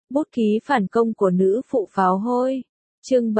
Bút ký phản công của nữ phụ pháo hôi. Chương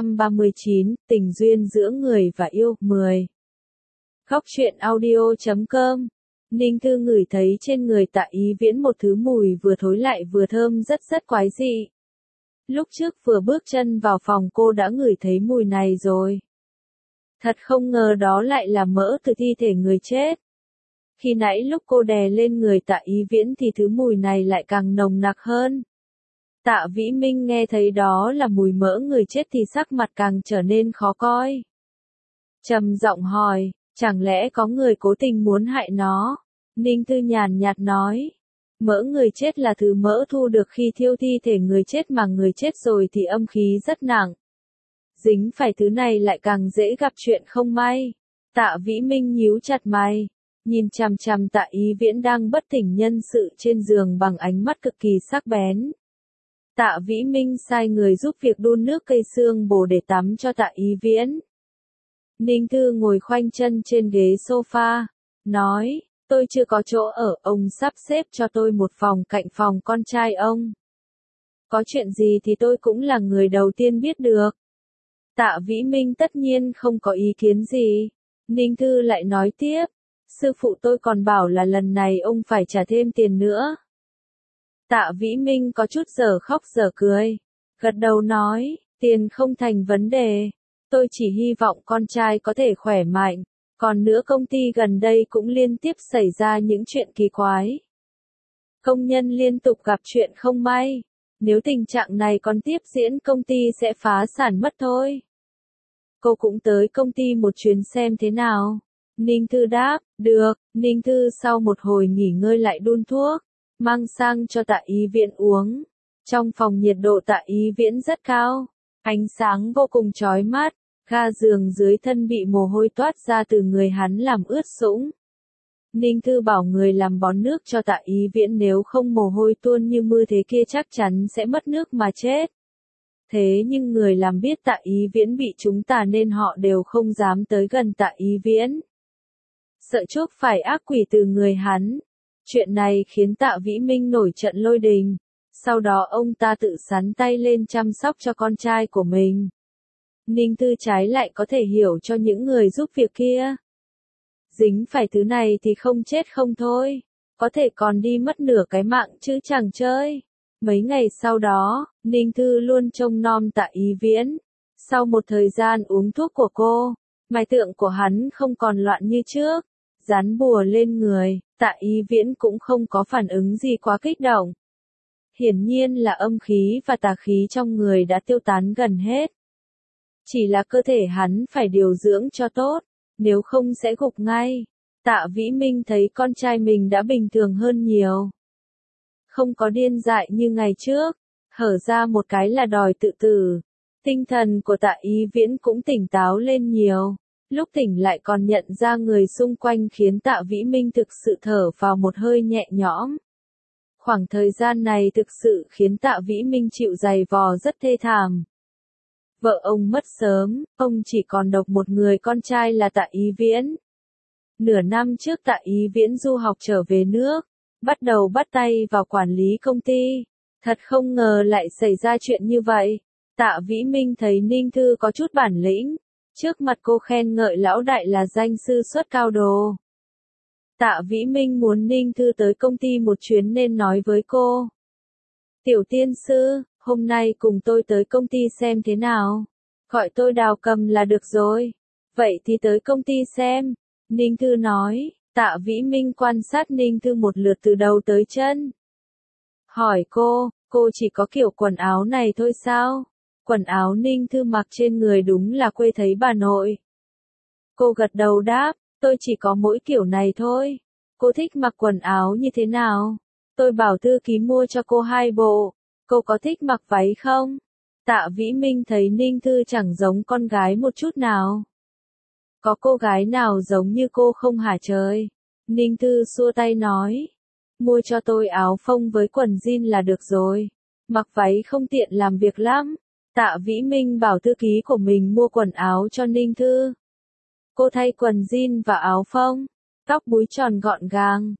739, tình duyên giữa người và yêu. 10. Góc truyện audio.com. Ninh Thư ngửi thấy trên người Tạ Ý Viễn một thứ mùi vừa thối lại vừa thơm rất quái dị. Lúc trước vừa bước chân vào phòng cô đã ngửi thấy mùi này rồi. Thật không ngờ đó lại là mỡ từ thi thể người chết. Khi nãy lúc cô đè lên người Tạ Ý Viễn thì thứ mùi này lại càng nồng nặc hơn. Tạ Vĩ Minh nghe thấy đó là mùi mỡ người chết thì sắc mặt càng trở nên khó coi. Trầm giọng hỏi, chẳng lẽ có người cố tình muốn hại nó? Ninh Thư nhàn nhạt nói, mỡ người chết là thứ mỡ thu được khi thiêu thi thể người chết mà người chết rồi thì âm khí rất nặng. Dính phải thứ này lại càng dễ gặp chuyện không may. Tạ Vĩ Minh nhíu chặt mày, nhìn chằm chằm Tạ Ý Viễn đang bất tỉnh nhân sự trên giường bằng ánh mắt cực kỳ sắc bén. Tạ Vĩ Minh sai người giúp việc đun nước cây xương bồ để tắm cho Tạ Ý Viễn. Ninh Thư ngồi khoanh chân trên ghế sofa, nói, tôi chưa có chỗ ở, ông sắp xếp cho tôi một phòng cạnh phòng con trai ông. Có chuyện gì thì tôi cũng là người đầu tiên biết được. Tạ Vĩ Minh tất nhiên không có ý kiến gì. Ninh Thư lại nói tiếp, sư phụ tôi còn bảo là lần này ông phải trả thêm tiền nữa. Tạ Vĩ Minh có chút dở khóc dở cười, gật đầu nói, tiền không thành vấn đề, tôi chỉ hy vọng con trai có thể khỏe mạnh, còn nữa công ty gần đây cũng liên tiếp xảy ra những chuyện kỳ quái. Công nhân liên tục gặp chuyện không may, nếu tình trạng này còn tiếp diễn công ty sẽ phá sản mất thôi. Cô cũng tới công ty một chuyến xem thế nào. Ninh Thư đáp, được. Ninh Thư sau một hồi nghỉ ngơi lại đun thuốc, mang sang cho Tạ Ý Viễn uống. Trong phòng nhiệt độ Tạ Ý Viễn rất cao, ánh sáng vô cùng chói mắt, ga giường dưới thân bị mồ hôi toát ra từ người hắn làm ướt sũng. Ninh Thư bảo người làm bón nước cho Tạ Ý Viễn, nếu không mồ hôi tuôn như mưa thế kia chắc chắn sẽ mất nước mà chết. Thế nhưng người làm biết Tạ Ý Viễn bị trúng tà nên họ đều không dám tới gần Tạ Ý Viễn. Sợ chuốc phải ác quỷ từ người hắn. Chuyện này khiến Tạ Vĩ Minh nổi trận lôi đình. Sau đó ông ta tự sắn tay lên chăm sóc cho con trai của mình. Ninh Thư trái lại có thể hiểu cho những người giúp việc kia. Dính phải thứ này thì không chết không thôi, có thể còn đi mất nửa cái mạng chứ chẳng chơi. Mấy ngày sau đó, Ninh Thư luôn trông nom Tạ Ý Viễn. Sau một thời gian uống thuốc của cô, mạch tượng của hắn không còn loạn như trước. Dán bùa lên người, Tạ Ý Viễn cũng không có phản ứng gì quá kích động. Hiển nhiên là âm khí và tà khí trong người đã tiêu tán gần hết. Chỉ là cơ thể hắn phải điều dưỡng cho tốt, nếu không sẽ gục ngay. Tạ Vĩ Minh thấy con trai mình đã bình thường hơn nhiều. Không có điên dại như ngày trước, hở ra một cái là đòi tự tử. Tinh thần của Tạ Ý Viễn cũng tỉnh táo lên nhiều. Lúc tỉnh lại còn nhận ra người xung quanh khiến Tạ Vĩ Minh thực sự thở vào một hơi nhẹ nhõm. Khoảng thời gian này thực sự khiến Tạ Vĩ Minh chịu giày vò rất thê thảm. Vợ ông mất sớm, ông chỉ còn độc một người con trai là Tạ Ý Viễn. Nửa năm trước Tạ Ý Viễn du học trở về nước, bắt đầu bắt tay vào quản lý công ty. Thật không ngờ lại xảy ra chuyện như vậy. Tạ Vĩ Minh thấy Ninh Thư có chút bản lĩnh. Trước mặt cô khen ngợi lão đại là danh sư xuất cao đồ. Tạ Vĩ Minh muốn Ninh Thư tới công ty một chuyến nên nói với cô. Tiểu tiên sư, hôm nay cùng tôi tới công ty xem thế nào. Gọi tôi Đào Cầm là được rồi. Vậy thì tới công ty xem. Ninh Thư nói. Tạ Vĩ Minh quan sát Ninh Thư một lượt từ đầu tới chân. Hỏi cô chỉ có kiểu quần áo này thôi sao? Quần áo Ninh Thư mặc trên người đúng là quê thấy bà nội. Cô gật đầu đáp, tôi chỉ có mỗi kiểu này thôi. Cô thích mặc quần áo như thế nào? Tôi bảo thư ký mua cho cô 2 bộ. Cô có thích mặc váy không? Tạ Vĩ Minh thấy Ninh Thư chẳng giống con gái một chút nào. Có cô gái nào giống như cô không hả trời? Ninh Thư xua tay nói. Mua cho tôi áo phông với quần jean là được rồi. Mặc váy không tiện làm việc lắm. Tạ Vĩ Minh bảo thư ký của mình mua quần áo cho Ninh Thư. Cô thay quần jean và áo phông, tóc búi tròn gọn gàng,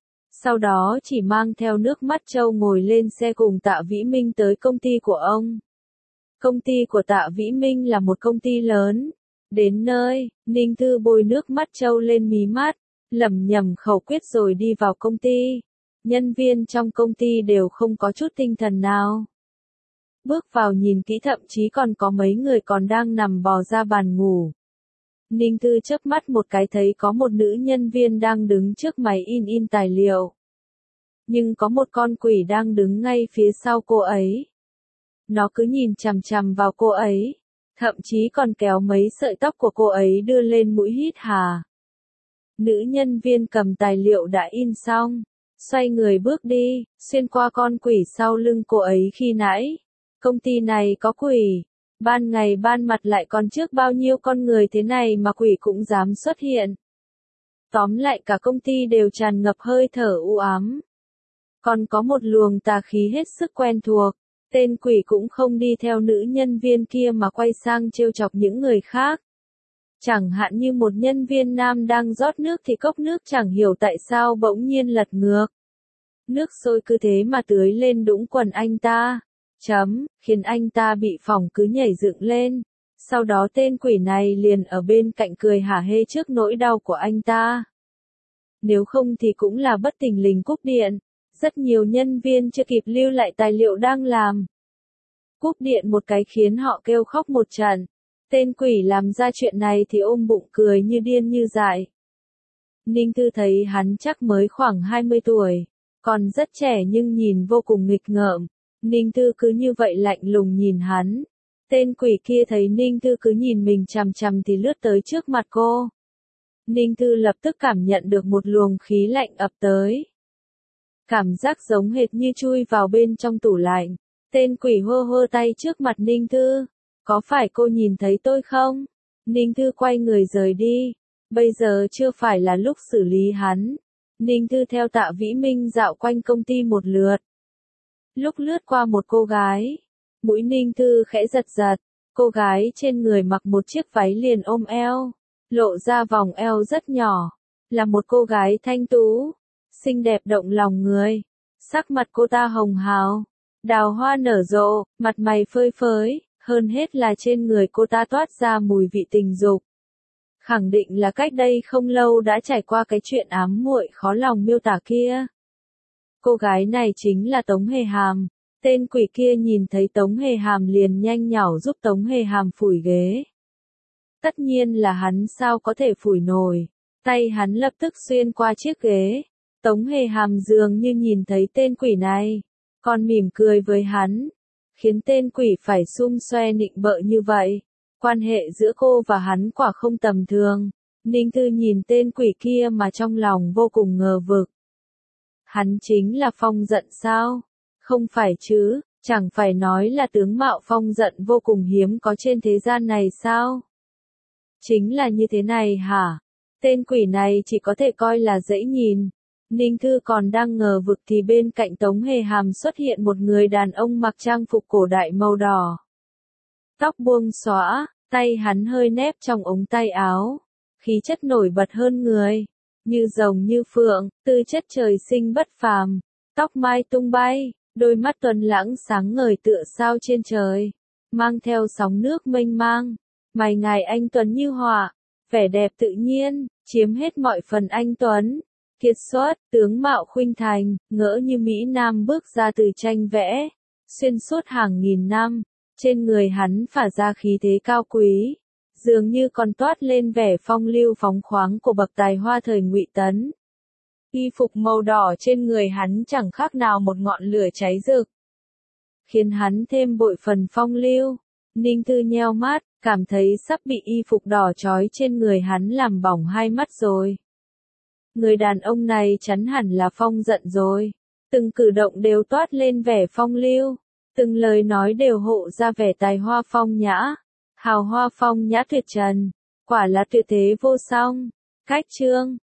Sau đó chỉ mang theo nước mắt trâu ngồi lên xe cùng Tạ Vĩ Minh tới công ty của ông. Công ty của Tạ Vĩ Minh là một công ty lớn. Đến nơi, Ninh Thư bôi nước mắt trâu lên mí mắt, lẩm nhẩm khẩu quyết rồi đi vào công ty. Nhân viên trong công ty đều không có chút tinh thần nào. Bước vào nhìn kỹ thậm chí còn có mấy người còn đang nằm bò ra bàn ngủ. Ninh Thư chớp mắt một cái thấy có một nữ nhân viên đang đứng trước máy in tài liệu. Nhưng có một con quỷ đang đứng ngay phía sau cô ấy. Nó cứ nhìn chằm chằm vào cô ấy, thậm chí còn kéo mấy sợi tóc của cô ấy đưa lên mũi hít hà. Nữ nhân viên cầm tài liệu đã in xong, xoay người bước đi, xuyên qua con quỷ sau lưng cô ấy khi nãy. Công ty này có quỷ, ban ngày ban mặt lại còn trước bao nhiêu con người thế này mà quỷ cũng dám xuất hiện. Tóm lại cả công ty đều tràn ngập hơi thở u ám. Còn có một luồng tà khí hết sức quen thuộc, tên quỷ cũng không đi theo nữ nhân viên kia mà quay sang trêu chọc những người khác. Chẳng hạn như một nhân viên nam đang rót nước thì cốc nước chẳng hiểu tại sao bỗng nhiên lật ngược. Nước sôi cứ thế mà tưới lên đũng quần anh ta. Khiến anh ta bị phỏng cứ nhảy dựng lên. Sau đó tên quỷ này liền ở bên cạnh cười hả hê trước nỗi đau của anh ta. Nếu không thì cũng là bất thình lình cúp điện. Rất nhiều nhân viên chưa kịp lưu lại tài liệu đang làm. Cúp điện một cái khiến họ kêu khóc một trận. Tên quỷ làm ra chuyện này thì ôm bụng cười như điên như dại. Ninh Thư thấy hắn chắc mới khoảng 20 tuổi. Còn rất trẻ nhưng nhìn vô cùng nghịch ngợm. Ninh Thư cứ như vậy lạnh lùng nhìn hắn. Tên quỷ kia thấy Ninh Thư cứ nhìn mình chằm chằm thì lướt tới trước mặt cô. Ninh Thư lập tức cảm nhận được một luồng khí lạnh ập tới. Cảm giác giống hệt như chui vào bên trong tủ lạnh. Tên quỷ hơ hơ tay trước mặt Ninh Thư. Có phải cô nhìn thấy tôi không? Ninh Thư quay người rời đi. Bây giờ chưa phải là lúc xử lý hắn. Ninh Thư theo Tạ Vĩ Minh dạo quanh công ty một lượt. Lúc lướt qua một cô gái, mũi Ninh Thư khẽ giật giật. Cô gái trên người mặc một chiếc váy liền ôm eo, lộ ra vòng eo rất nhỏ. Là một cô gái thanh tú, xinh đẹp động lòng người. Sắc mặt cô ta hồng hào, đào hoa nở rộ, mặt mày phơi phới, hơn hết là trên người cô ta toát ra mùi vị tình dục. Khẳng định là cách đây không lâu đã trải qua cái chuyện ám muội khó lòng miêu tả kia. Cô gái này chính là Tống Hề Hàm. Tên quỷ kia nhìn thấy Tống Hề Hàm liền nhanh nhảu giúp Tống Hề Hàm phủi ghế. Tất nhiên là hắn sao có thể phủi nổi. Tay hắn lập tức xuyên qua chiếc ghế. Tống Hề Hàm dường như nhìn thấy tên quỷ này, còn mỉm cười với hắn, khiến tên quỷ phải sum xoe nịnh bợ như vậy. Quan hệ giữa cô và hắn quả không tầm thường. Ninh Thư nhìn tên quỷ kia mà trong lòng vô cùng ngờ vực. Hắn chính là Phong Dận sao? Không phải chứ, chẳng phải nói là tướng mạo Phong Dận vô cùng hiếm có trên thế gian này sao? Chính là như thế này hả? Tên quỷ này chỉ có thể coi là dễ nhìn. Ninh Thư còn đang ngờ vực thì bên cạnh Tống Hề Hàm xuất hiện một người đàn ông mặc trang phục cổ đại màu đỏ. Tóc buông xõa, tay hắn hơi nép trong ống tay áo. Khí chất nổi bật hơn người. Như rồng như phượng, tư chất trời sinh bất phàm. Tóc mai tung bay, đôi mắt tuấn lãng sáng ngời tựa sao trên trời. Mang theo sóng nước mênh mang. Mày ngài anh tuấn như họa. Vẻ đẹp tự nhiên, chiếm hết mọi phần anh tuấn. Kiệt xuất, tướng mạo khuynh thành, ngỡ như Mỹ Nam bước ra từ tranh vẽ. Xuyên suốt hàng nghìn năm, trên người hắn phả ra khí thế cao quý. Dường như còn toát lên vẻ phong lưu phóng khoáng của bậc tài hoa thời Ngụy Tấn. Y phục màu đỏ trên người hắn chẳng khác nào một ngọn lửa cháy rực, khiến hắn thêm bội phần phong lưu. Ninh Thư nheo mắt, cảm thấy sắp bị y phục đỏ chói trên người hắn làm bỏng hai mắt rồi. Người đàn ông này chắn hẳn là Phong Dận rồi. Từng cử động đều toát lên vẻ phong lưu, từng lời nói đều hộ ra vẻ tài hoa phong nhã. Hào hoa phong nhã tuyệt trần, quả là tuyệt thế vô song. Cách chương